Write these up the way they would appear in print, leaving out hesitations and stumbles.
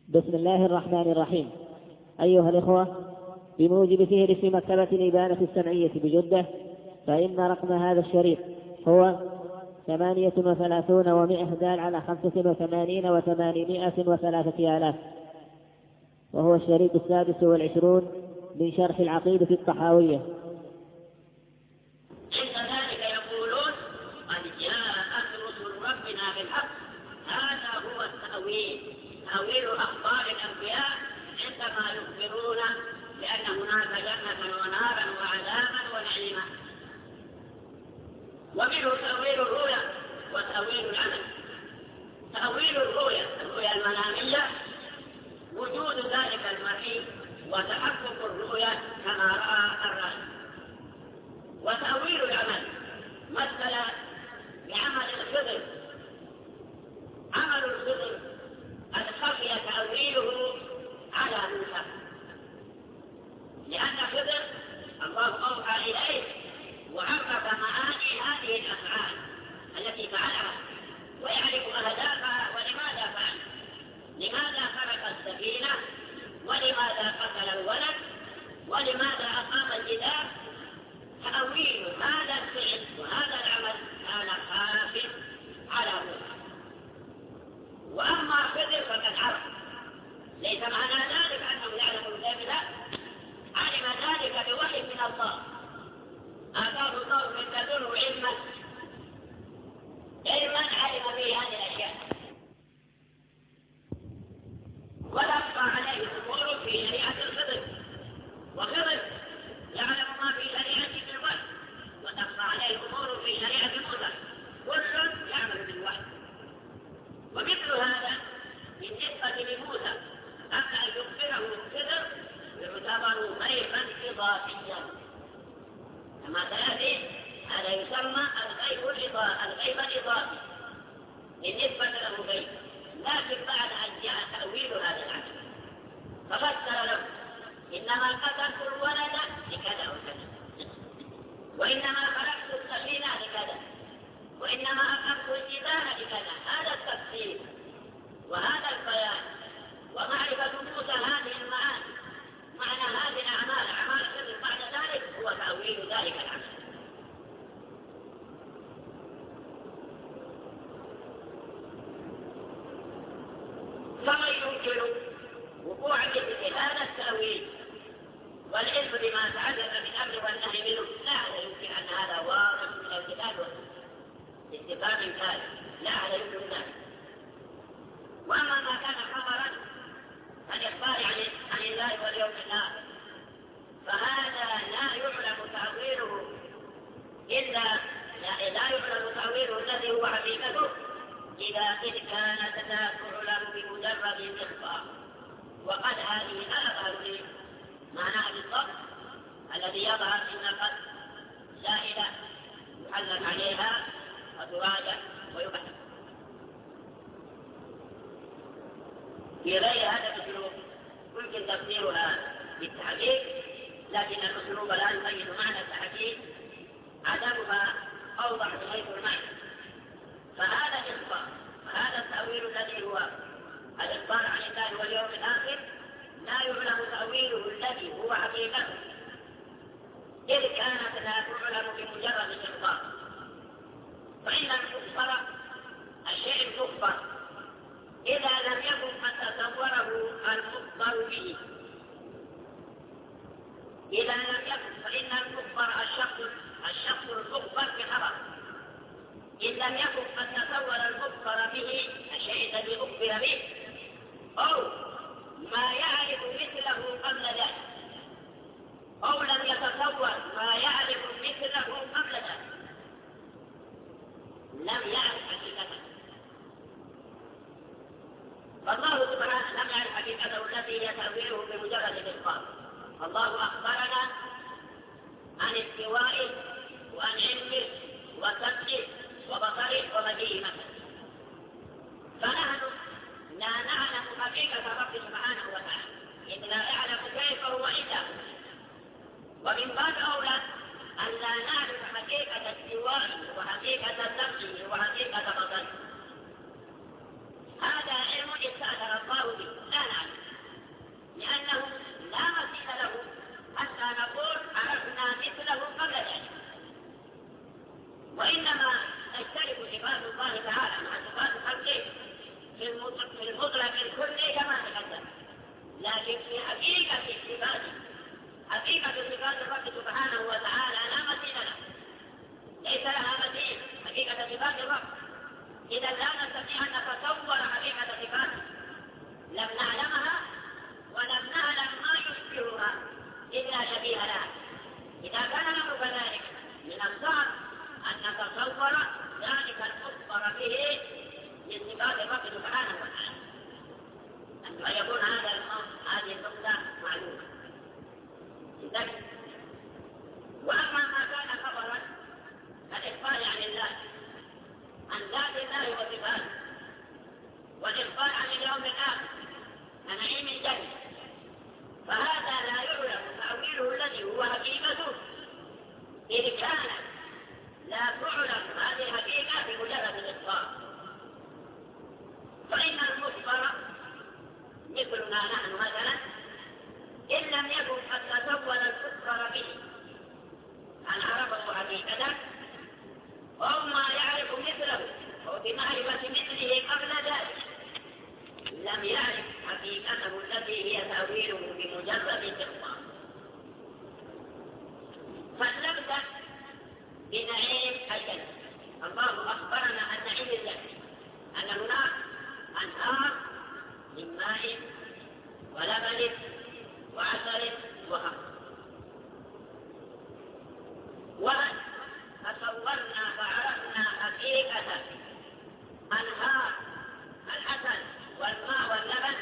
بسم الله الرحمن الرحيم. أيها الإخوة، بموجب فهرس مكتبة الإبانة السمعية بجدة، فإن رقم هذا الشريط هو 38 دال على 85 و803 آلاف، وهو الشريط 26 من شرح العقيدة الطحاوية. عند ذلك يقولون قد جاءت رسل ربنا بالحق. هذا هو التأويل، تأويل أخبار الأنبياء عندما يخبرون بأن هناك جنة ونارا وعذابا ونعيما. ومنه تأويل الرؤيا وتأويل العمل. تأويل الرؤيا المنامية وجود ذلك المرئي وتحقق الرؤيا كما رأى الرأي. وتأويل العمل مثل بعمل الخضر. عمل الخضر قد خفي تأويله على موسى، لأن خضر الله أوحى إليه وعرف معاني هذه الأفعال التي فعلها ويعرف أهدافها ولماذا فعل، لماذا خلق السفينة، ولماذا قتل الولد، ولماذا أقام الجدار. تأويل هذا الفعل وهذا العمل كان خافٍ على موسى. وأما خضر فقد عرف، ليس معنى ذلك أنه يعلم الغيب، لا، علم ذلك بوحي من الله، آتاه الله من لدنه علما علم به هذه الأشياء، ولقى عليه الأمور في شريعة الخضر، وخضر يعلم ما في شريعة الوحي، وتقى عليه الأمور في شريعة موسى، كل يعمل بالوحي. ومثل هذا بالنسبة لموسى أما أن يخبره الخضر يعتبر غيبا إضافيا، كما سيأتي هذا يسمى الغيب الإضافي بالنسبة له غيب. لكن بعد أن جاء تأويل هذا العمل ففسر له إنما قتلت الولد لكذا وكذا، وإنما خلقت السفينة لكذا، وإنما أقمت الجبال لكذا. هذا التفسير وهذا البيان ومعرفة موسى هذه المعاني، معنى هذه الأعمال، أعمال الخضر بعد ذلك هو تأويل ذلك العمل. فمن ينكر وقوع مثل هذا التأويل والعلم بما تعلق بالأمر والنهي منه، لا يمكن أن هذا واضح من الكتاب استفهام كامل، لا هذا يمكن ذلك. وأما ما كان خبرا الإخبار عن الله واليوم الآخر فهذا لا يعلم تأويله لا يعلم تأويله الذي هو حقيقته إذ كانت لا تعلم بمجرد الإخبار. وقد هذه لا أظهر معناها بالضبط الذي يظهر إن قد زائدة يحلل عليها وتراجع ويبحث. في غير هذا الأسلوب يمكن تفسيرها بالتحقيق، لكن الأسلوب لا يقيد معنى التحقيق، عدمها أوضح من حيث المعنى. فهذا الإخبار، فهذا التأويل الذي هو الإخبار عن الله واليوم الآخر لا يعلم تأويله الذي هو حقيقته إذ كانت لا تعلم بمجرد الإخبار. فإن المخبر الشيء المخبر إذا لم يكن قد تصوره المخبر به، إذا لم يكن، فإن المخبر الشخص المخبر بخبر، إن لم يكن قد تصور المخبر به الشيء الذي أخبر به، أو ما يعرف مثله قبل ذلك، أو لم يتصور ما يعرف مثله قبل ذلك، لم يعرف حقيقته. فالله سبحانه لم يعرف حقيقته التي هي تأويله بمجرد الإخبار. الله أخبرنا عن استوائه وعن علمه وسمعه وبصره ومجيئه مثلا، فنحن لا نعلم حقيقة الرب سبحانه وتعالى إذ لا يعلم كيف هو إلا هو. ومن باب أولى أن لا نعرف حقيقة استوائه وحقيقة سمعه وحقيقة بصره. هذا علم استأثر الله به لا نعلم. لكن في حقيقة صفاته، حقيقة صفات الرب سبحانه وتعالى لا مثيل له، ليس لها مثيل حقيقة صفات الرب. إذا لا نستطيع أن نتصور حقيقة صفاته، لم نعلمها ولم نعلم ما يشبهها إلا شبيه لها. إذا كان الأمر كذلك من الصعب أن نتصور ذلك المخبر به من صفات الرب سبحانه وتعالى، أن يكون هذه النقطة معلومة. وأما ما كان خبرا كالإخبار عن الله، عن ذات الله وصفاته، والإخبار عن اليوم الآخر، عن نعيم الجنة، فهذا لا يعلم تأويله الذي هو حقيقته، إذ كان لا تعلم هذه الحقيقة بمجرد الإخبار. فإن المخبر مثلنا نحن مثلا إن لم يكن قد تصور المخبر به أن عرفه حقيقة أو ما يعرف مثله أو بمعرفة مثله قبل ذلك، لم يعرف حقيقته التي هي تأويله بمجرد الإخبار. فلنبدأ بنعيم الجنة. الله أخبرنا عن نعيم الجنة، أن هناك أنهار من ماء ولبن وعسل وخمر، وتصورنا فعرفنا حقيقة أنهار العسل والماء واللبن،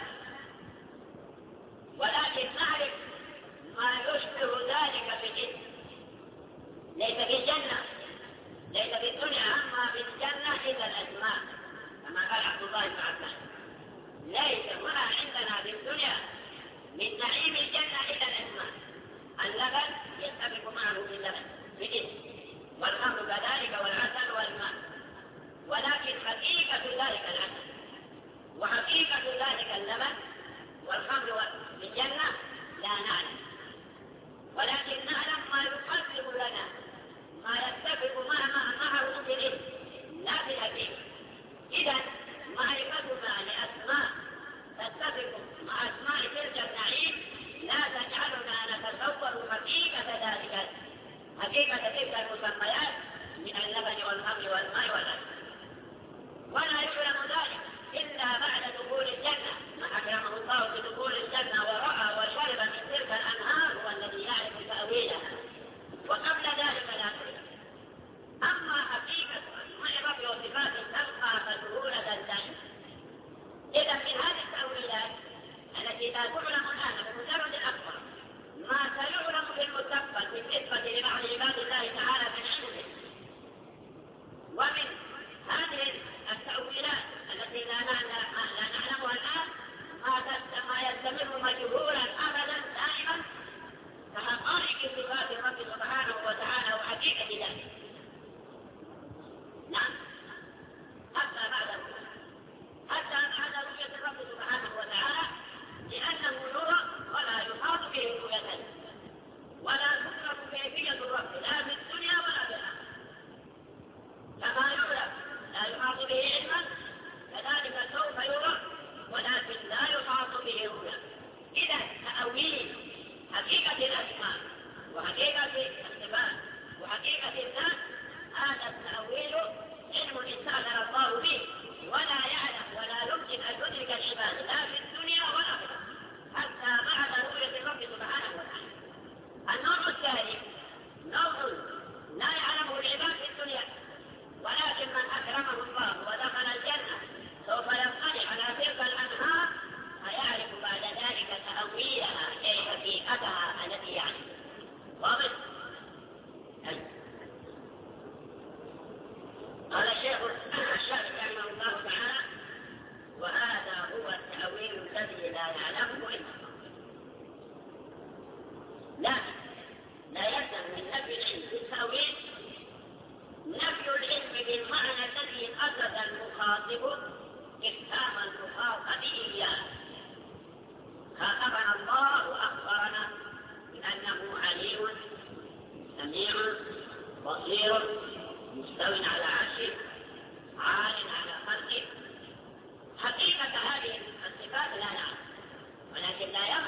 ولكن نعرف ما يشبه ذلك في الجنة. ليس في الجنة، ليس في الدنيا، أما في الجنة إذا الأسماء كما قال عبد الله بن عباس. ليس هنا عندنا في الدنيا من نعيم الجنة إلا الأسماء. اللبن يتفق معه باللبن بالاسم، والخمر كذلك والعسل والماء، ولكن حقيقة ذلك العسل وحقيقة ذلك اللبن والخمر في الجنة لا نعلم، ولكن نعلم ما يقرب لنا، ما يتفق معه بالاسم لا بالحقيقة. إذا معرفتنا لأسماء تتفق مع أسماء تلك النعيم لا تجعلنا نتصور حقيقة تلك المسميات من اللبن والخمر والماء والعسل. ولا يعلم ذلك إلا بعد دخول الجنة. من أكرمه الله بدخول الجنة ورأى وشرب من تلك الأنهار هو الذي يعرف تأويلها، وقبل ذلك لا تعلم. أما حقيقة أسماء رب وصفاته تبقى مجهولة دائما. إذا من هذه التأويلات التي لا تعلم الآن بمجرد الأخبار ما سيعلم في المستقبل بالنسبة لبعض عباد الله تعالى من علمه. ومن هذه التأويلات التي لا نعلمها الآن ما يستمر مجهولا أبدا دائما كحقائق صفات الرب سبحانه وتعالى وحقيقة ذلك. نعم، حتى بعد رؤية الرب سبحانه وتعالى، لأنه نور ولا يحاط به رؤيته، ولا تدرك كيفية الرب لا في الدنيا ولا في الآخرة. كما يعلم لا يحاط به علما، كذلك سوف يرى ولكن لا يحاط به رؤيا. إذا تأويل حقيقة الأسماء وحقيقة الصفات وحقيقة الذات، هذا التأويل علم الإنسان الله به، ولا يعلم ولا يمكن أن يدرك العباد لا في الدنيا ولا في الآخرة حتى بعد رؤية الرب سبحانه وتعالى. النوع الثاني نوع لا يعلمه العباد في الدنيا، ولكن من أكرمه الله ودخل الجنة سوف يطلع على تلك الأنهار فيعرف بعد ذلك تأويلها أي حقيقتها التي يعرف. واضح؟ قال الشيخ الشافعي رحمه الله تعالى: وهذا هو التأويل الذي لا يعلمه إلا الله. لكن لا يلزم من نفي العلم بالتأويل نفي العلم بالمعنى الذي قصد المخاطب إفهام المخاطب إياه. خاطبنا الله وأخبرنا بأنه عليم سميع بصير مستو على عرشه عال على خلقه. حقيقة هذه الصفات لا نعلم، ولكن لا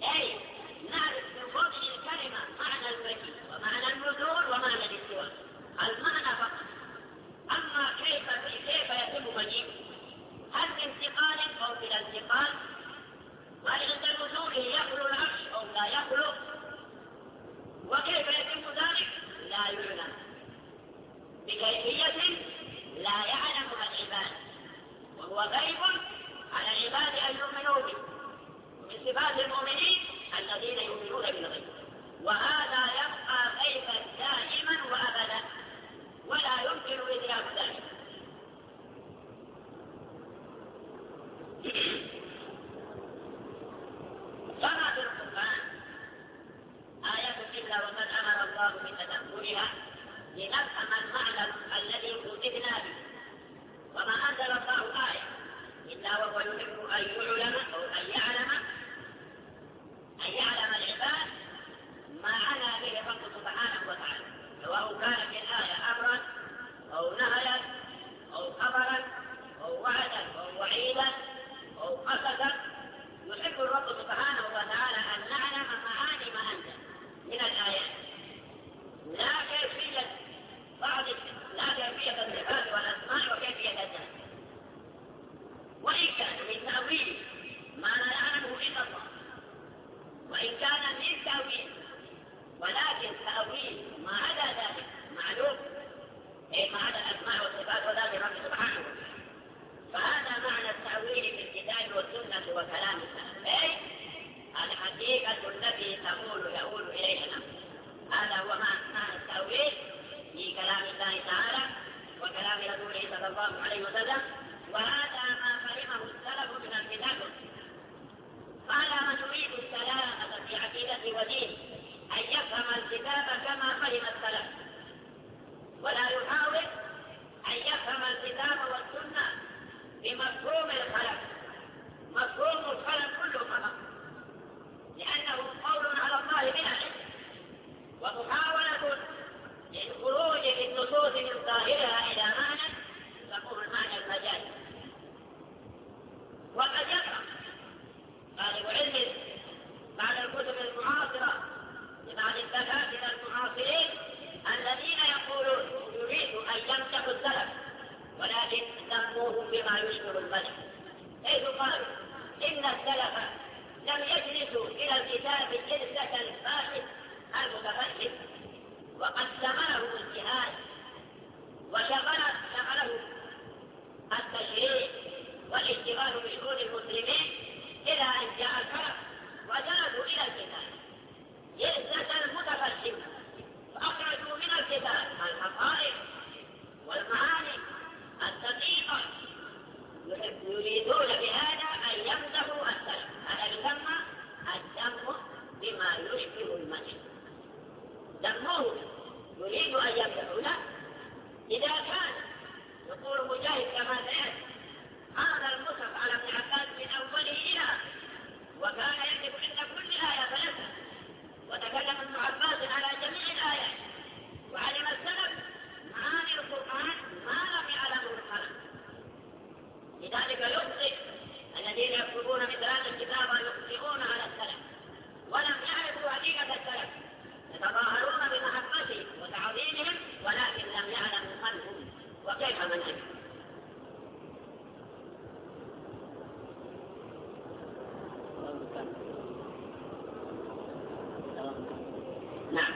أي نعرف من فضل الكلمة معنى المجيء ومعنى النزول ومعنى الاستواء، المعنى فقط. أما كيف يتم مجيء، هل بانتقال أو بلا انتقال، وهل عند نزوله يخلو العرش أو لا يخلو، وكيف يتم ذلك لا يعلم بكيفية لا يعلمها العباد، وهو غيب على العباد أن يؤمنوا به، ومن صفات المؤمنين الذين يؤمنون بالغيب، وهذا يبقى غيبا دائما وأبدا ولا يمكن إدراك ذلك. كما في القرآن آيات إلا وقد أمر الله بتدبرها لنفهم المعنى الذي كتبنا به، وما أنزل الله آية إلا وهو يحب أن يعلم أو أن يعلم العباد ما عنا به الرب سبحانه وتعالى، سواء كانت الآية أمرا أو نهيا أو خبرا أو وعدا أو وعيدا أو قصدا. يحب الرب سبحانه وتعالى أن نعلم معاني ما أنزل من الآيات، لا كيفية الصفات والأسماء وكيفية الذات، وإن كان من تأويل ما لا يعلمه إلا الله، وإن كان من تأويل ولكن تأويل ما عدا ذلك معلوم، أي ما عدا الأسماء والصفات وذات الرب سبحانه. فهذا معنى التأويل في الكتاب والسنة وكلام السلف، أي الحقيقة التي يؤول إليها الأمر. هذا هو معنى التأويل في كلام الله تعالى وكلام رسوله صلى الله عليه وسلم، وهذا ما فهمه السلف من الكتاب. قال من يريد السلامة في عقيدة ودين أن يفهم الكتاب كما فهم السلف، ولا يحاول أن يفهم الكتاب والسنة بمفهوم الخلق. مفهوم الخلق كله خلق، لأنه قول على الله بلا علم، ومحاولة للخروج بالنصوص من ظاهرها إلى معنى تكون المعنى المجازي. وقد يقرأ طالب علم بعد الكتب المعاصرة لبعض الدكاترة المعاصرين الذين يقولون يريد أن يمسحوا السلف ولكن ذموهم بما يشبه المدح، حيث قالوا إن السلف لم يجلسوا إلى الكتاب جلسة الفاسد المتفهم، وقد شغله الجهاد وشغله التشريع والاشتغال بشؤون المسلمين إلى أن جاء الخلق وجلسوا إلى الكتاب جلسة المتفهم، فأخرجوا من الكتاب الحقائق والمعاني الدقيقة، يريدون بهذا أن يمدحوا السلف. هذا يسمى الذم بما يشبه المدح. ذمه يريد أن يمدحوا له إذا كان يقول مجاهد كما سيأتي هذا المصحف على ابن عباس من أوله إلى وكان يكتب عند كل آية فنسى، وتكلم ابن عباس على جميع الآيات، وعلم السلف معاني القرآن ما لم يعلمه الخلق. لذلك يخطئ الذين يكتبون مثل هذا الكتاب يخطئون على السلف ولم يعرفوا حقيقة السلف، يتظاهرون بمحبته وتعظيمهم ولكن لم يعلموا من هم وكيف منهجهم. نعم.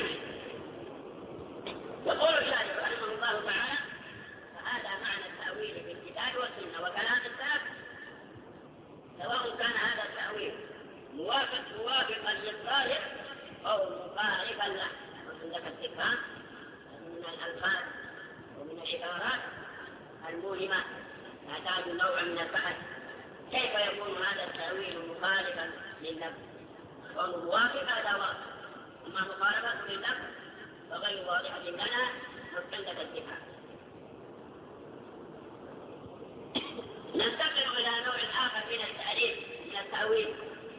يقول الشارح رحمه الله تعالى فهذا معنى التأويل في الكتاب والسنة وكلام السلف، سواء كان هذا التأويل موافقا للظاهر أو مخالفا له. وعندك استفهام من الألفاظ ومن العبارات الموهمة تحتاج نوع من البحث، كيف يكون هذا التأويل مخالفا للنفس وموافقا هذا واضح، أما مخالفة للنفس فغير واضحة لنا عندك استفهام. ننتقل إلى نوع آخر من التأليف من التأويل،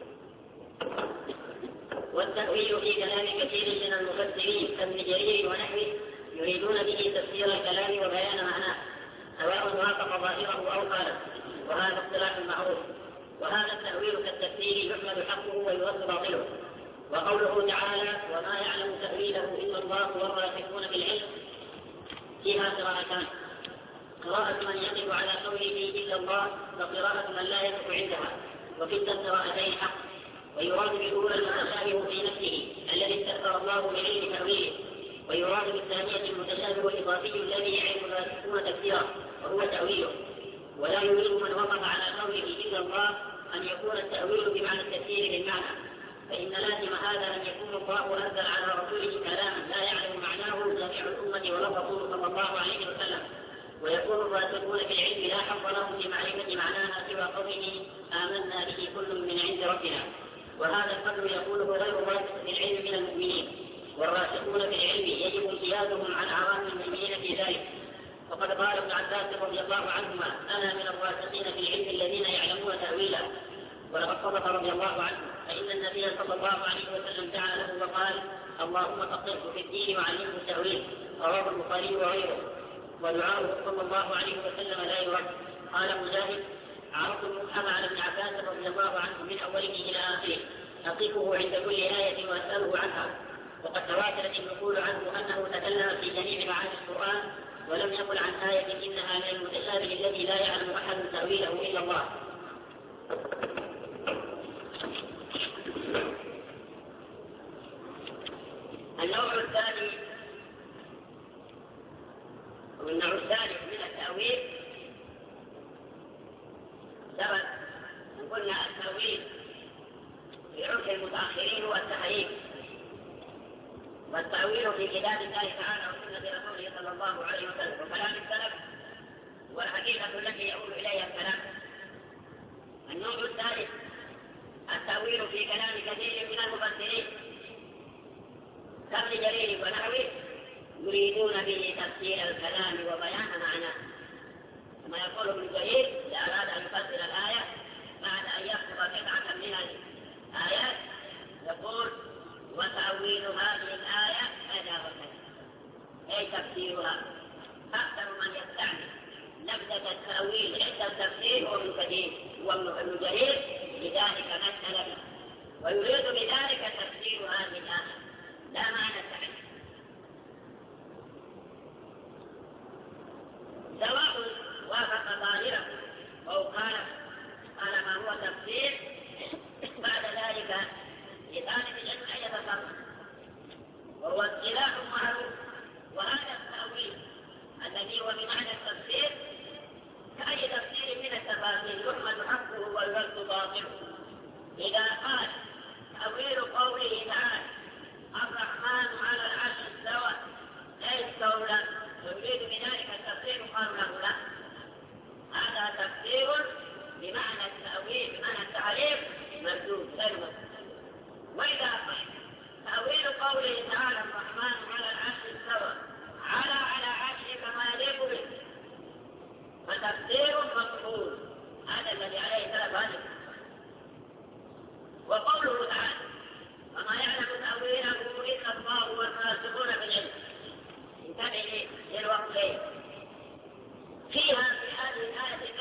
والتأويل في كلام كثير من المفسرين كابن جرير ونحوه يريدون به تفسير الكلام وبيان معناه سواء وافق ظاهره أو خالف، وهذا اصطلاح معروف. وهذا التأويل كالتفسير يحمل حقه ويرد باطله. وقوله تعالى وما يعلم تأويله إلا الله والراسخون في العلم فيها قراءتان: قراءة من يقف على قوله إلا الله وقراءة من لا يقف عندها، وكلتا القراءتين حق. ويراد بالأولى المتشابه في نفسه الذي استأثر الله بعلم تأويله، ويراد بالثانية المتشابه الإضافي الذي يعرف الراسخون تفسيره وهو تأويله. ولا يريد من وقف على قوله إلا الله أن يكون التأويل بمعنى التفسير للمعنى، فإن لازم هذا أن يكون الله أنزل على رسوله كلاما لا يعلم معناه جميع الأمة ولا الرسول صلى الله عليه وسلم، ويكون الراسخون في العلم لا حظ لهم في معرفة معناها سوى قوله آمنا به كل من عند ربنا. وهذا القدر يقوله غير الراسخ في العلم من المؤمنين، والراسخون في العلم يجب امتيازهم عن عوام المؤمنين في ذلك. وقد قال ابن عباس رضي الله عنهما أنا من الراسخين في العلم الذين يعلمون تأويله. ولقد صدق رضي الله عنه، فإن النبي صلى الله عليه وسلم دعا له وقال اللهم فقهه في الدين وعلمه التأويل، رواه البخاري وغيره. ودعاؤه صلى الله عليه وسلم لا يرد. قال مجاهد عرضت المصحف على ابن عباس رضي الله عنه من أوله إلى آخره أقفه عند كل آية وأسأله عنها. وقد تواترت النقول عنه أنه تكلم في جميع معاني القرآن ولم يقل عن آية إنها من المتشابه الذي لا يعلم أحد تأويله إلا الله. النوع الثاني من التأويل ثبت أن قلنا التأويل في عرف المتأخرين هو التحريف، والتأويل في كتاب الله تعالى وسنة رسوله صلى الله عليه وسلم وكلام السلف والحقيقة التي يؤول إليها الكلام. النوع الثالث التأويل في كلام كثير من المفسرين كابن جرير ونحوه يريدون به تفسير الكلام وبيان معناه، كما يقول ابن جرير إذا أراد أن يفسر الآية بعد أن يخطب قطعة من الآيات يقول وتأويل هذه الآية كذا وكذا، أي تفسيرها. أكثر من يستعمل لفظة التأويل عند التفسير هو ابن جرير، لذلك مثل به، ويريد بذلك تفسير هذه الآية لا معنى التحريف. سواء وافق ظاهره أو قال ما هو تفسير بعد ذلك لطالب العلم أن يتصرف، وهو اصطلاح معروف. وهذا التأويل الذي هو بمعنى التفسير كأي تفسير من التفاسير يحمد حقه ويرد باطله. إذا قال تأويل قوله تعالى الرحمن على العرش استوى لا استولى يريد بذلك التفسير، قال له لا، هذا تفسير بمعنى التأويل بمعنى التعريف مردود غير مردود. وإذا قال تأويل قوله تعالى الرحمن على العرش استوى على عرشه كما يليق به فتفسير مقبول، هذا الذي عليه سلف هذه. وقوله تعالى وما يعلم تأويله إلا الله والراسخون في العلم، انتبه للوقتين فيها في هذه الآية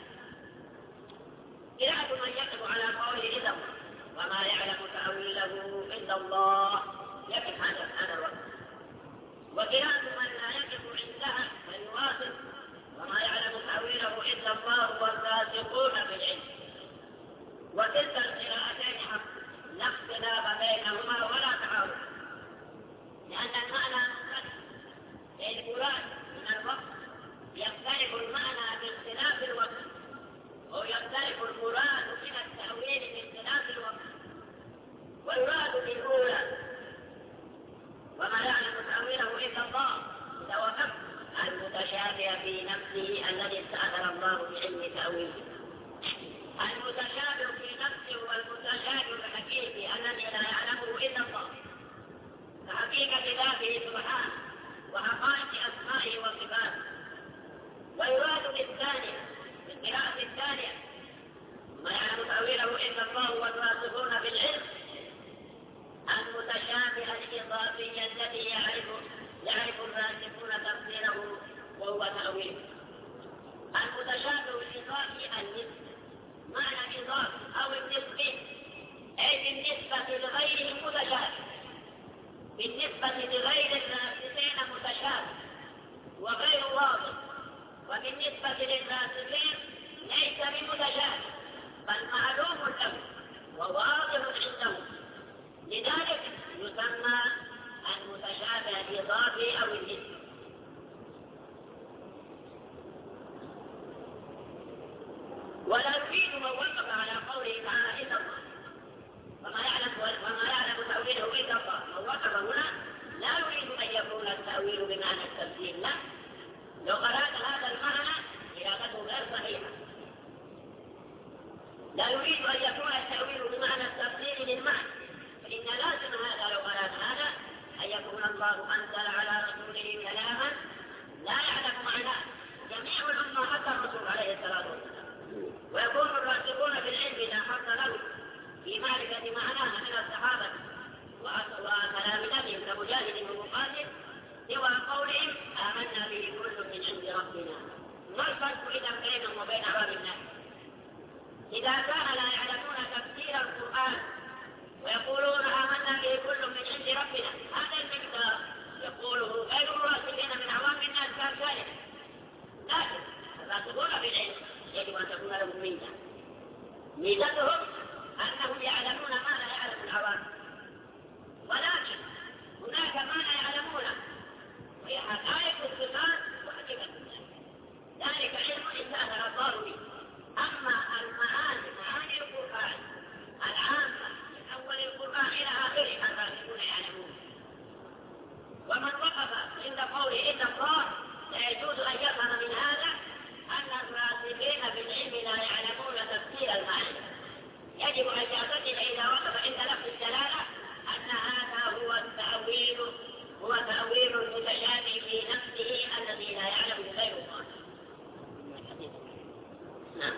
قراءة من يقف على قوله إلا الله وما يعلم تأويله إلا الله، يقف هذا الوقت. وقراءة من لا يقف عندها فيواصل وما يعلم تأويله إلا الله والراسخون في العلم. وتلك القراءتين حق لا اختلاف بينهما ولا تعارض، لأن المعنى مختلف. المراد من الوقت يختلف المعنى باختلاف الوقت، ويختلف المراد من التأويل باختلاف الوقت. والمراد بالأولى وما يعلم تأويله إلا الله إذا وقف المتشابه في نفسه الذي استأثر الله بعلم تأويله. المتشابه في نفسه والمتشابه الحقيقي الذي لا يعلمه إلا الله كحقيقة ذاته سبحانه وحقائق أسمائه وصفاته. ويراد بالثانية بالقراءة الثانية ما يعلم تأويله إلا الله والراسخون في العلم المتشابه الإضافي الذي يعرف الراسخون تفسيره وهو تأويله. المتشابه الإضافي النسبي معنى الإضافة أو النسبة أي بالنسبة لغيرهم متشابه، بالنسبة لغير الناسخين متشابه وغير واضح، وبالنسبة للناسخين ليس بمتشابه بل معلوم له وواضح عنده، لذلك يسمى المتشابه الإضافي أو النسبي. ولا يريد من وقف على قوله تعالى إلا الله وما يعلم تأويله إلا الله، من وقف هنا لا يريد أن يكون التأويل بمعنى التفسير، لا، لو أراد هذا المعنى إرادته غير صحيحة. لا يريد أن يكون التأويل بمعنى التفسير للمعنى، فإن لازم هذا لو أراد هذا أن يكون الله أنزل على رسوله كلاما لا يعلم معناه جميع الأمة حتى الرسول عليه الصلاة والسلام، ويكون الراسخون في العلم إذا حصل له في معرفة معناها من الصحابة وتلامذتهم كمجاهد ومقاتل سوى قولهم آمنا به كل من عند ربنا. ما الفرق إذا بينهم وبين عوام الناس؟ إذا كان لا يعلمون تفسير القرآن ويقولون آمنا به كل من عند ربنا، هذا المقدار يقوله غير الراسخين من عوام الناس كان ذلك، لكن الراسخون في العلم يجب أن تكون لهم ميزة، ميزتهم أنهم يعلمون ما لا يعلم العوام، ولكن هناك ما لا يعلمونه وهي حقائق الصفات وحقيقة الناس، ذلك علم الإنسان أصار به. أما معاني القرآن العامة من أول القرآن إلى آخره الراسخون يعلمون. ومن وقف عند قوله إن الله لا يجوز أن يفهم من هذا أن الراسخين في العلم لا يعلمون تفسير المعنى، يجب أن يعتقد إذا وقف عند لفظ الدلالة أن هذا هو تأويل المتشابه في نفسه الذي لا يعلم غير الله. نعم.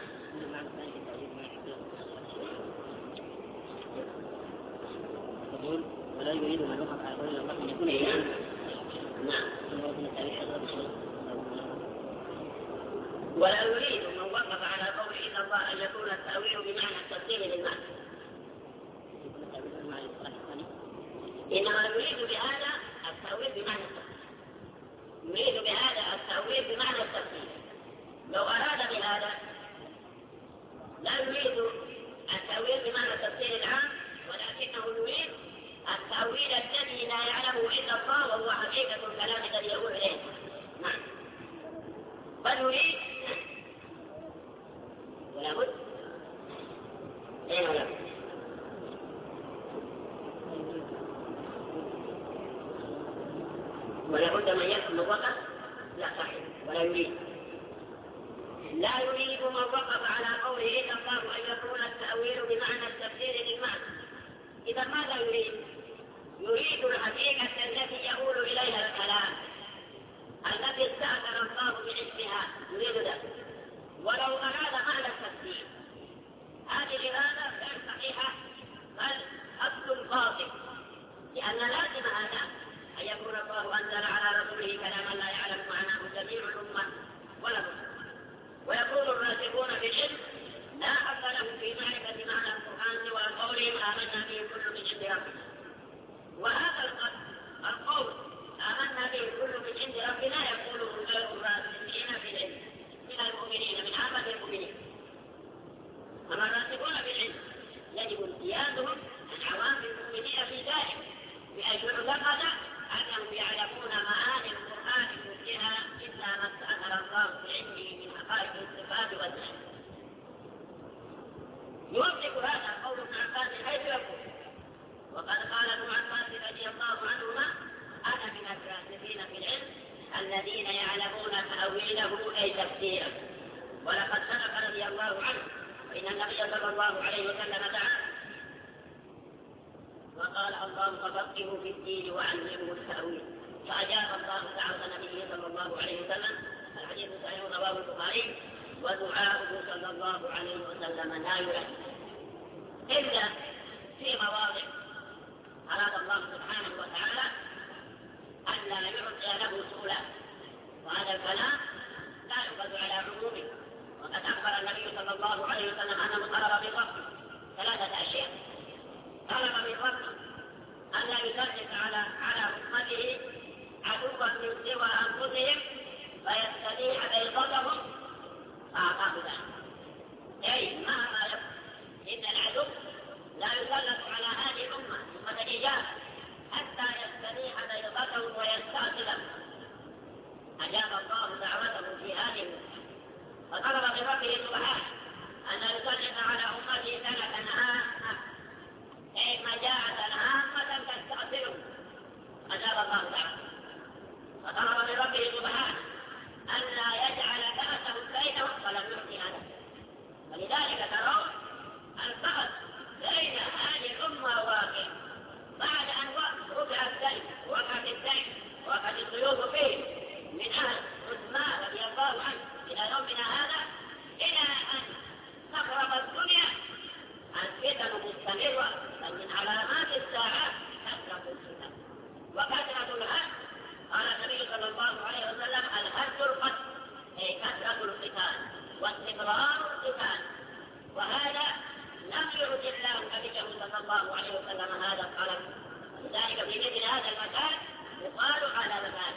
ولا يريد من وقف على قول الله أن يكون إيمان. نعم. ولا يريد من وقف على قول إن الله أن يكون التأويل بمعنى التفسير للمعنى، إنما يريد بهذا التأويل بمعنى التفسير، يريد بهذا التأويل بمعنى التفسير. لو أراد بهذا لا يريد التأويل بمعنى التفسير العام، ولكنه يريد التأويل الذي لا يعلمه إلا الله وهو حقيقة الكلام الذي يقول إليه. نعم. بل يريد ولا بد أين ولا بد ولا بد من يكون وقف، لا صحيح، ولا يريد لا يريد من وقف على قوله إن الله أن يكون التأويل بمعنى التفسير للمعنى. إذا ماذا يريد؟ يريد الحقيقة التي يقول إليها الكلام التي استأثر الله بعلمها، يريد ذلك. ولو أراد معنى التفسير هذه الإرادة غير صحيحة بل أصل باطل، لأن لازم هذا أن يكون الله أنزل على رسوله كلاما لا يعلم معناه جميع الأمة ولا مسلم. ويقول الراسخون في العلم لا حق لهم في معرفة معنى القرآن سوى قولهم آمنا به كل من عند ربنا. وهذا القول آمنا به كل من عند ربنا يقوله غير الراسخين في العلم من المؤمنين، من عامة المؤمنين. أما الراسخون في العلم يجب امتيازهم عن عوام المؤمنين في ذلك، بأن يعتقد أنهم يعلمون معاني القرآن كلها إلا ما استأثر الله بعلمه من حقائق الصفات والذات. يوثق هذا قول ابن عباس حيث يقول وقد قال ابن عباس رضي الله عنهما أنا من الراسخين في العلم الذين يعلمون تأويله أي تفسيره. ولقد سبق رضي الله عنه فإن النبي صلى الله عليه وسلم دعا وقال اللهم فقهه في الدين وعلمه التأويل، فأجاب الله دعوة نبيه صلى الله عليه وسلم. الحديث صحيح رواه البخاري. ودعاؤه صلى الله عليه وسلم لا يرد إلا في مواضع أراد الله سبحانه وتعالى أن لا يعطي له سؤلا، وهذا الكلام لا يؤخذ على عمومه وقد أخبر النبي صلى الله عليه وسلم أنه طلب من ربه 3 أشياء. طلب من ربه أن لا يسلط على أمته عدوا من سوى أنفسهم فيستبيح بيضتهم، فأعطاه ذلك. أي مهما يكن إن العدو لا يسلط على هذه الأمة أمة الإجابة حتى يستبيح بيضتهم ويستأصلهم. أجاب الله دعوته في هذه الأمة، فطلب من ربه سبحانه أن لا يسلط على أمته سنة عامة، أي مجاعة عامة تستأصلهم. أجاب الله دعوته، فطلب من ربه سبحانه أن لا يجعل بأسه بينهم ولم يعطي هذا. ولذلك ترون البغض بين هذه الأمة واقع بعد أن رفع السيف ووقعت السيف ووقعت السيوف فيه من أهل عثمان رضي الله عنه إلى يومنا هذا، إلى أن تخرب الدنيا الفتن مستمرة. بل من علامات الساعة كثرة الفتن وكثرة الهد. قال النبي صلى الله عليه وسلم: الهد القتل، أي كثرة القتال واستمرار القتال. وهذا لم يرد الله نبيه صلى الله عليه وسلم هذا الطلب. ولذلك في مثل هذا المكان يقال على مكان.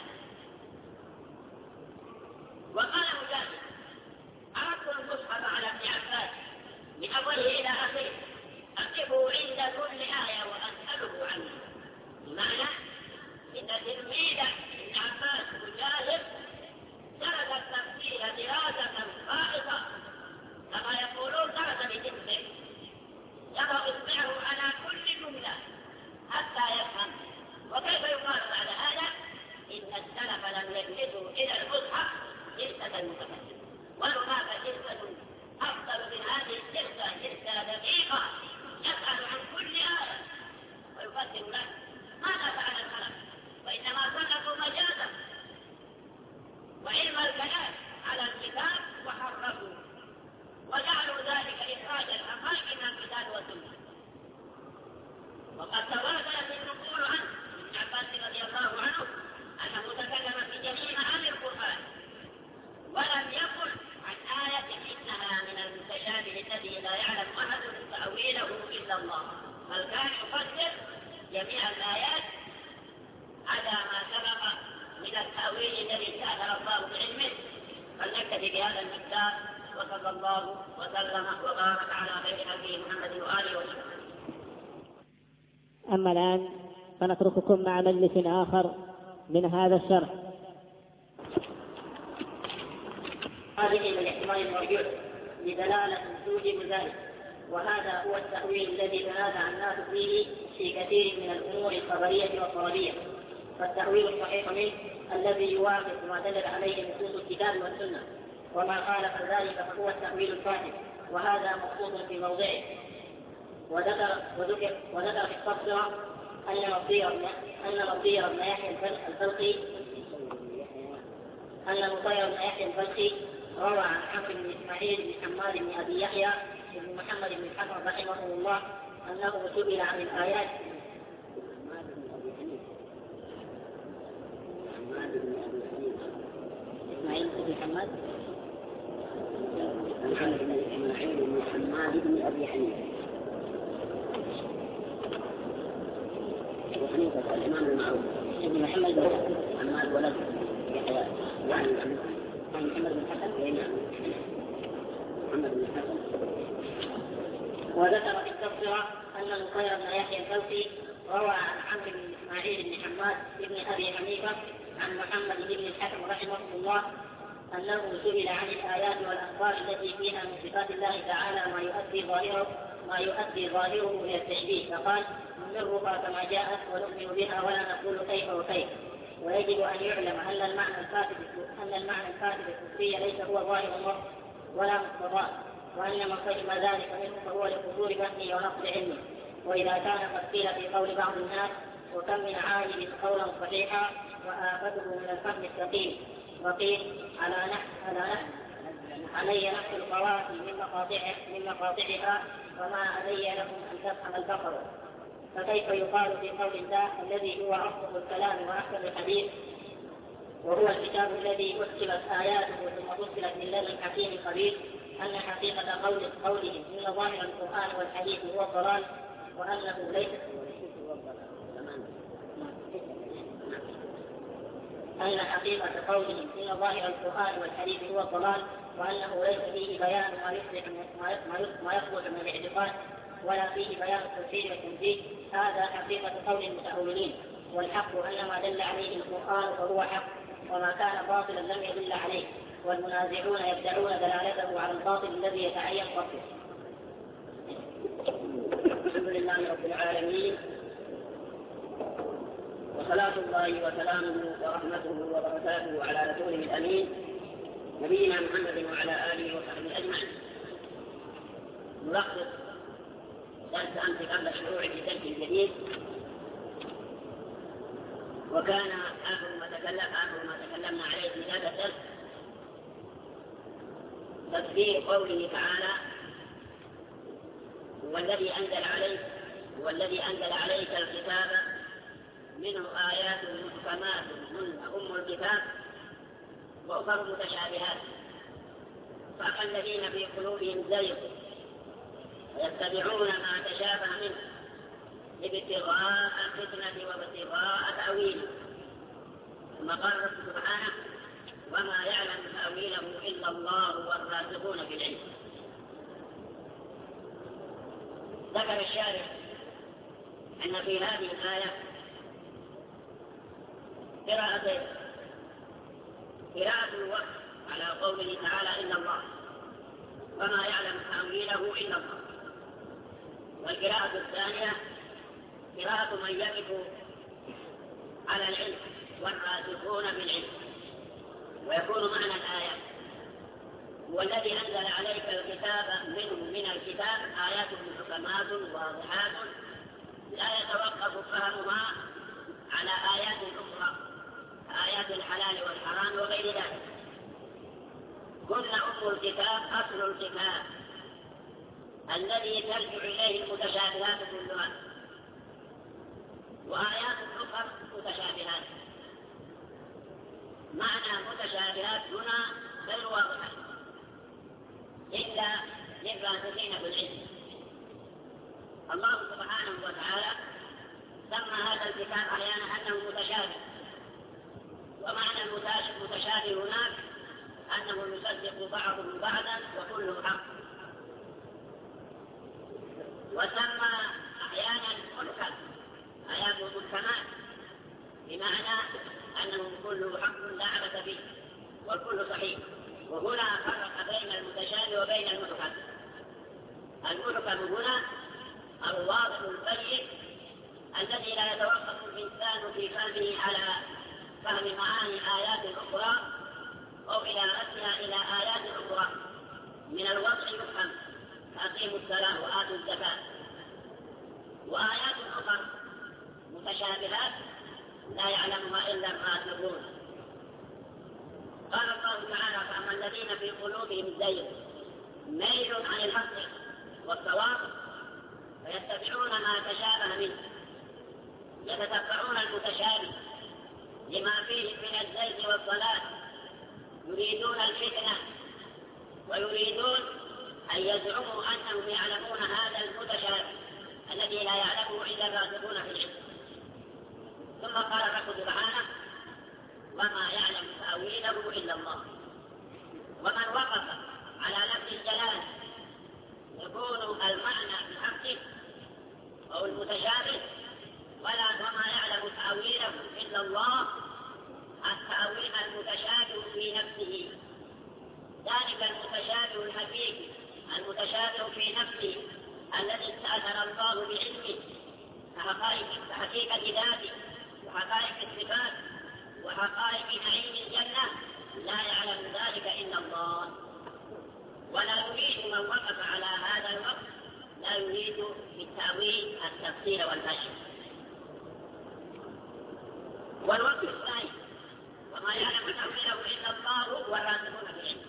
وقال مجاهد: عرضت المصحف على ابن عباس من أوله إلى آخره أقفه عند كل آية وأسأله عنها. بمعنى إن تلميذ ابن عباس مجاهد درس التفسير دراسة خاصة كما يقولون درس بجنسه، يضع إصبعه على كل جملة حتى يفهم. وكيف يقال بعد هذا إن السلف لم يجلسوا إلى المصحف جلسة المتفسر، وهناك جلسة أفضل من هذه الجلسة، جلسة دقيقة يسأل عن كل آية ويفسر له. ماذا فعل السلف؟ وإنما سلكوا مجازا وعلم الكلام على الكتاب وحرفوا وجعلوا ذلك إخراج الحقائق من الكتاب والسنة. وقد تواترت النقول عنه ابن عباس رضي الله عنه أنه تكلم في جميع معاني القرآن ولم يقل عن آية إنها من المتشابه الذي لا يعلم أحد تأويله إلا الله، بل كان يفسر جميع الآيات على ما سبق من التأويل الذي استأثر الله بعلمه. فلنكتفي بهذا المقدار، وصلى الله وسلم وبارك على خير نبيه محمد وآله وسلم. أما الآن فنترككم مع مجلس آخر من هذا الشرح. هذه من الاحتمال الموجود بدلالة توجب ذلك، وهذا هو التأويل الذي تنازع الناس فيه في كثير من الأمور الخبرية والطلبية. فالتأويل الصحيح منه الذي يوافق ما دل عليه نصوص الكتاب والسنة، وما خالف ذلك فهو التأويل الفاسد، وهذا مخصوص في موضعه. وذكر في التبصرة أن مطير بن يحيى البلخي روى عن عمرو بن إسماعيل بن حماد بن أبي يحيى بن محمد بن الحسن رحمه الله أنه سئل عن الآيات. إسماعيل بن حماد بن حماد بن أبي حنيفة وحنيفة الإمام المعروف ابن محمد بن حماد ولد يحيى يعني محمد بن الحسن محمد بن الحسن. وذكر في التبصرة أن مطير بن يحيى البلخي روى عن عمرو بن إسماعيل بن حماد بن أبي حنيفة عن محمد بن الحسن رحمه الله أنه سئل عن الآيات والأخبار التي فيها من صفات الله تعالى ما يؤدي ظاهره إلى التشبيه، فقال: نمرها كما جاءت ونؤمن بها ولا نقول كيف وكيف. ويجب أن يعلم أن المعنى الفاسد الكفري ليس هو ظاهر ولا مقتضاه، وأن من فهم ذلك منه فهو لقصور فهمه ونقص علمه. وإذا كان قد قيل في قول بعض الناس: وكم من عالم قولا صحيحا وآفته من الفهم السقيم، وقيل علي نحو القواعد من مقاطعها وما علي لكم أن تفهم البقر. فكيف يقال في قول الله الذي هو أصدق الكلام وأحسن الحديث وهو الكتاب الذي أحكمت آياته ثم فصلت من لدن حكيم خبير أن حقيقة قولهم إن ظاهر القرآن والحديث هو الضلال وأنه ليس أن حقيقة قولهم إن ظاهر القرآن والحديث هو الضلال وأنه ليس فيه بيان ما يخرج من الاعتقاد ولا فيه بيان التوحيد والتنزيه، هذا حقيقة قول المتأولين، والحق أن ما دل عليه القرآن فهو حق، وما كان باطلا لم يدل عليه، والمنازعون يدعون دلالته على الباطل الذي يتعين قصده. الحمد لله رب العالمين، وصلاة الله وسلامه ورحمته وبركاته على رسوله الأمين نبينا محمد وعلى آله وصحبه أجمعين. نلخص درس أمس قبل الشروع في درس جديد، وكان آخر ما تكلمنا عليه في هذا الدرس تفسير قوله تعالى: والذي أنزل عليك الكتاب منه آيات محكمات هن أم الكتاب وأخر متشابهات، فأما الذين في قلوبهم زيغ يتبعون ما تشابه منه ابتغاء الفتنة وابتغاء تأويله. ثم قال رب سبحانه: وما يعلم تأويله إلا الله والراسخون في العلم. ذكر الشارح أن في هذه الآية قراءة الوقت على قوله تعالى: إلا الله، وما يعلم تأويله إلا الله. والقراءة الثانية قراءة من يقف على العلم والراسخون في العلم. ويكون معنى الآية: هو الذي أنزل عليك الكتاب منه من الكتاب آيات محكمات واضحات لا يتوقف فهمها على آيات أخرى، آيات الحلال والحرام وغير ذلك. كن أم الكتاب أصل الكتاب الذي ترجع إليه المتشابهات كلها، وآيات أخرى متشابهات. معنى متشابهات هنا غير واضحة إلا للراسخين في العلم. الله سبحانه وتعالى سمى هذا الكتاب أحيانا أنه متشابه، ومعنى المتشابه هناك أنه يصدق بعضه بعضا وكله حق. وسمى أحيانا محكم، آيات محكمات، بمعنى أنه كله حق لا عبث فيه والكل صحيح. وهنا فرق بين المتشابه وبين المحكم. المحكم هنا الواضح البين الذي لا يتوقف الإنسان في فهمه على فهم معاني آيات أخرى أو إلى رسمها إلى آيات أخرى. من الوضع يفهم: أقيموا الصلاة وآتوا الزكاة. وآيات أخرى متشابهات لا يعلمها إلا الراسخون. قال الله تعالى: فأما الذين في قلوبهم زيغ ميل عن الحق والصواب فيتبعون ما تشابه منه، يتتبعون المتشابه لما فيه من الزيغ والضلال، يريدون الفتنة ويريدون أن يزعموا أنهم يعلمون هذا المتشابه الذي لا يعلمه إلا الراسخون في العلم. ثم قال الرب سبحانه: وما يعلم تأويله إلا الله. ومن وقف على لفظ الجلال يكون المعنى بحقه أو المتشابه، وما يعلم تأويله إلا الله، التأويل المتشابه في نفسه، ذلك المتشابه الحقيقي المتشابه في نفسه الذي استأثر الله بعلمه كحقيقة ذاته وحقائق الصفات وحقائق نعيم الجنة، لا يعلم ذلك إلا الله. ولا يريد من وقف على هذا الوقت لا يريد بالتأويل التفسير والفشل. والوقت الثاني: وما يعلم تأويله إلا الله والراسخون في العلم.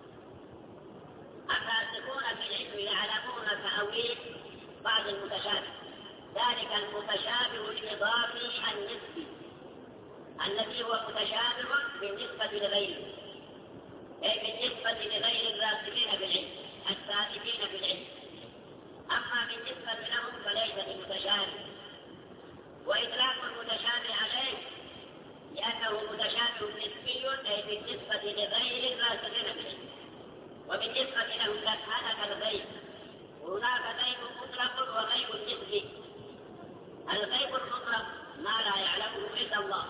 الراسخون في العلم يعلمون تأويل بعض المتشابه، ذلك المتشابه الإضافي النسبي الذي هو متشابه بالنسبة لغيره. أي بالنسبة لغير الراسخين بالعلم الثابتين بالعلم. أما بالنسبة لهم فليس بمتشابه، وإطلاق المتشابه عليه لأنه متشابه نسبي أي بالنسبة لغير الراسخين بالعلم، وبالنسبة لهم هذا الغيب، وهناك غيب مطلق وغيب نسبي. الغيب المطلق ما لا يعلمه إلا الله،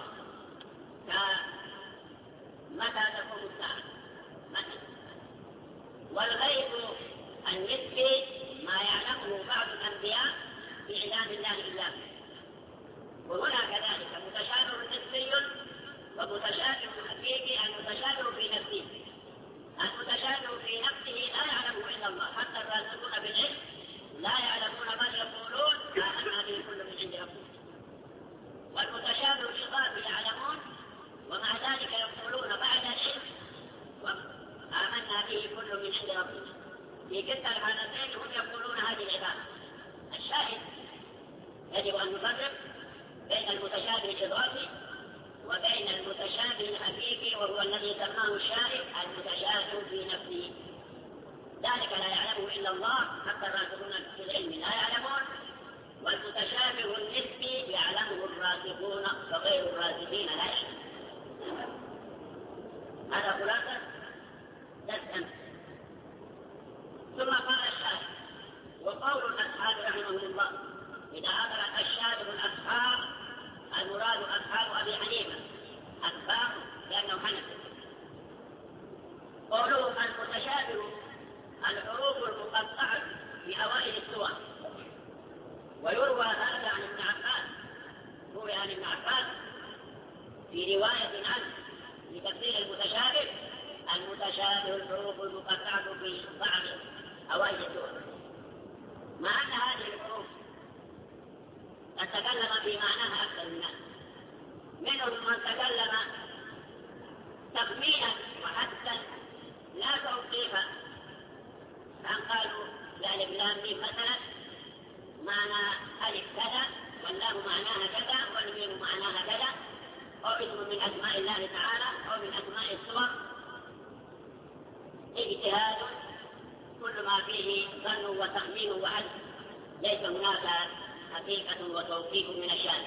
كمتى تقوم الساعة مثلا. والغيب النسبي ما يعلمه بعض الأنبياء بإعلام الله إلا به. وهنا كذلك متشابه نسبي ومتشابه حقيقي. المتشابه في نفسه، المتشابه في نفسه لا يعلمه إلا الله، حتى الراسخون بالعلم لا يعلمون بل يقولون أن هذه كل من عند ربهم. والمتشابه الإضافي يعلمون ومع ذلك يقولون بعد العلم آمنا به كل من عند ربنا. في كلتا الحالتين هم يقولون هذه العبارة. الشاهد يجب أن نفرق بين المتشابه الإضافي وبين المتشابه الحقيقي، وهو الذي سماه الشارع المتشابه في نفسه، ذلك لا يعلمه إلا الله، حتى الراسخون في العلم لا يعلمون. والمتشابه النسبي يعلمه الراسخون وغير الراسخين لا يعلمون. هذا خلاصة درس. ثم قال الشارع: وقول الأصحاب رحمهم الله إذا أطلق الشارع الأصحاب المراد أصحاب أبي حنيفة أتباع لأنه حنفي. قوله المتشابه الحروف المقطعة في أوائل السور. ويروى هذا عن ابن عباس، روي عن ابن عباس في رواية عنه في تفسير المتشابه: المتشابه الحروف المقطعة في بعض أوائل السور. مع أن هذه الحروف قد تكلم في معناها أكثر من الناس، منهم من تكلم تقنيا وحتى لا توقيفا، فان قالوا الالف لام ميم مثلا معنى الف كذا واللام معناها كذا والميم معناها كذا، او اسم من اسماء الله تعالى او من اسماء السور. اجتهاد كل ما فيه ظن وتخمين وعد، ليس هناك حقيقة وتوقيف من الشارع.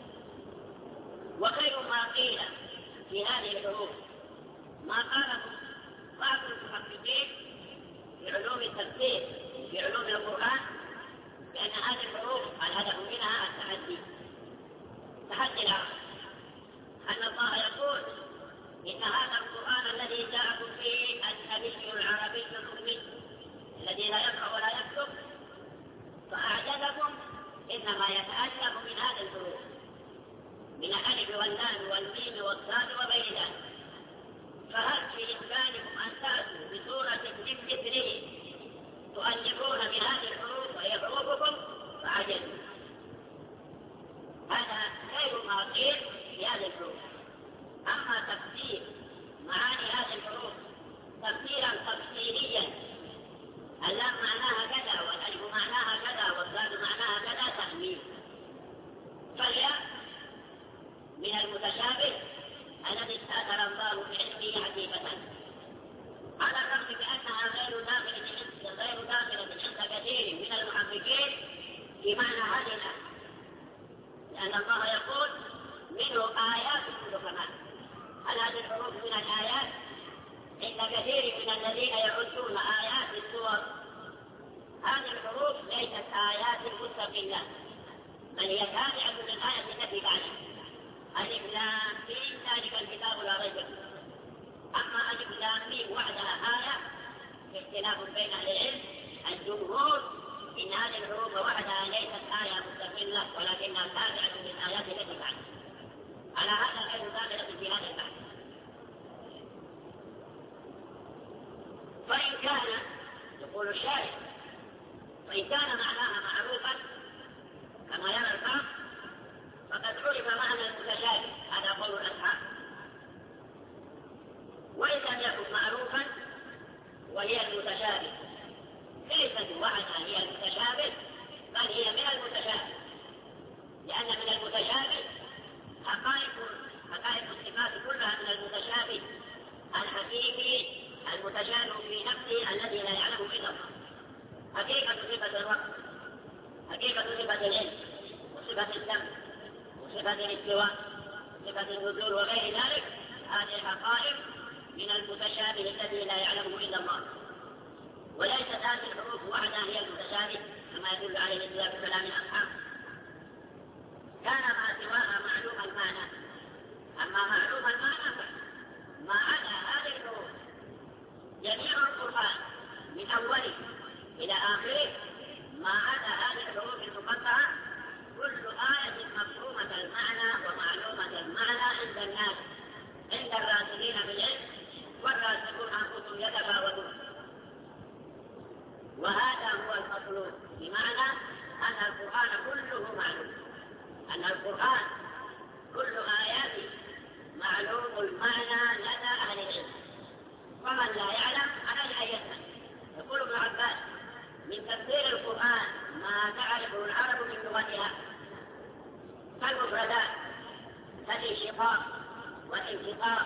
وخير ما قيل في هذه الحروف ما قاله بعض المحققين في علوم التفسير في علوم القرآن، لأن هذه الحروف الهدف منها التحدي، تحدي العرب، أن الله يقول: إن هذا القرآن الذي جاءكم فيه النبي العربي الأمي الذي لا يقرأ ولا يكتب فأعجبكم إنما يتألف من هذا الحروف، من الألف واللام والميم والصاد وغير ذلك. فهل في إمكانكم أن تأتوا بسورة من مثله تؤلفون بهذه الحروف وهي حروفكم؟ فعجبوا. هذا غير ما قيل في هذه الحروف. أما تفسير معاني هذه الحروف تفسيرا تفسيريا، اللام معناها كذا والألف معناها كذا والصاد معناها كذا، تأمين. فهي من المتشابه الذي استأثر الله بعلمه حقيقة، على الرغم بأنها غير داخلة عند كثير من المحققين في معنى هذه الآية، لأن الله يقول: منه آيات محكمات. هل هذه الحروف من الآيات؟ عند كثير من الذين يعدون آيات السور هذه الحروف ليست آيات مستقلة، بل هي تابعة للآية التي بعدها. ألف لام ميم ذلك الكتاب لا ريب فيه. أما ألف لام ميم وحدها آية اختلاف بين أهل العلم. الجمهور إن هذه الحروف وحدها ليست آية مستقلة ولكنها تابعة للآيات التي بعدها. على هذا غير داخلة في هذا البحث. فإن كان يقول الشارع وإن كان معناها معروفا كما يرى البعض فقد عرف معنى المتشابه، هذا قول الأصحاب. وإن لم يكن معروفا وهي المتشابه ليست وحدها هي المتشابه، بل هي من المتشابه، لأن من المتشابه حقائق الصفات كلها من المتشابه الحقيقي حقيقة صفة العلم وصفة السمع وصفة الاستواء وصفة النزول وغير ذلك، هذه الحقائق من المتشابه الذي لا يعلمه إلا الله. وليست هذه الحروف وحدها هي المتشابه كما يدل عليه السياق في كلام الأصحاب، كان ما سواها معلوم المعنى. أما معلوم المعنى ما عدا هذه الحروف جميع القرآن من أوله إلى آخره ما عدا هذه الحروف المقطعة كل آية مفهومة المعنى ومعلومة المعنى عند الناس، عند الراسخين في العلم والراسخون أنفسهم يتفاوتون. وهذا هو المطلوب، بمعنى أن القرآن كله معلوم، أن القرآن كل آياته معلوم المعنى لدى أهل العلم، ومن لا يعلم عليه أن يسأل. يقول ابن عباس: من تفسير القرآن ما تعرفه العرب من لغتها كالمفردات كالانشقاق والانشقاق.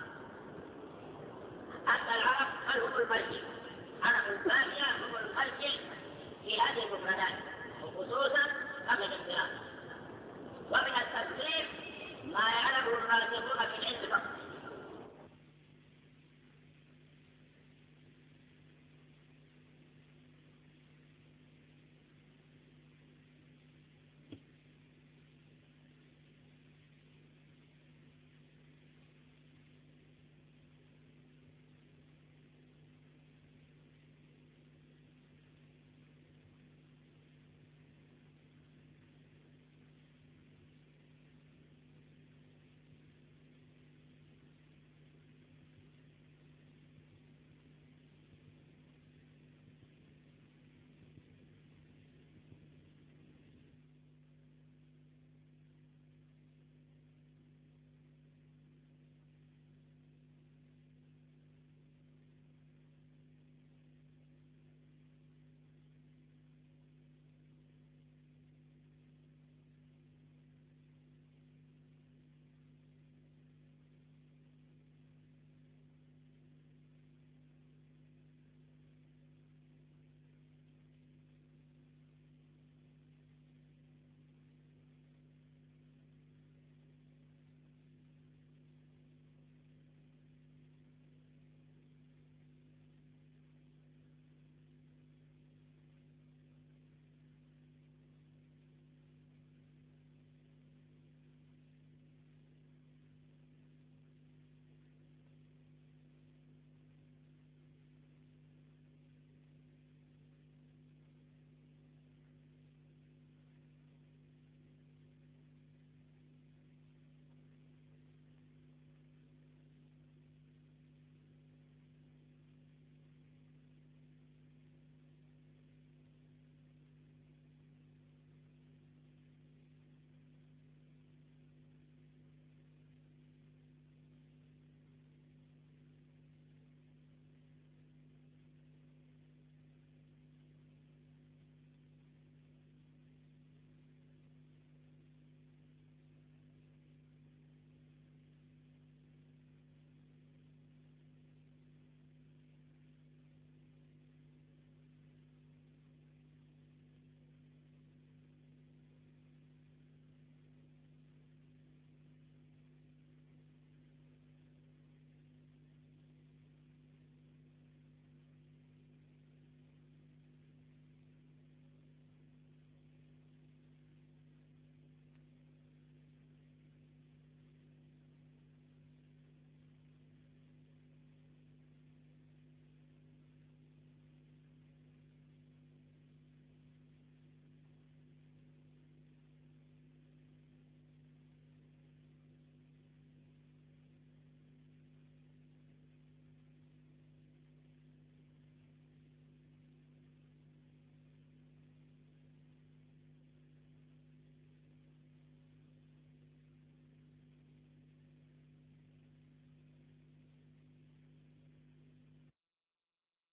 حتى العرب هم المرجع، عرب البادية هم المرجع في هذه المفردات وخصوصا قبل الاختلاف. ومن التفسير ما يعرفه الراسخون في العلم فقط،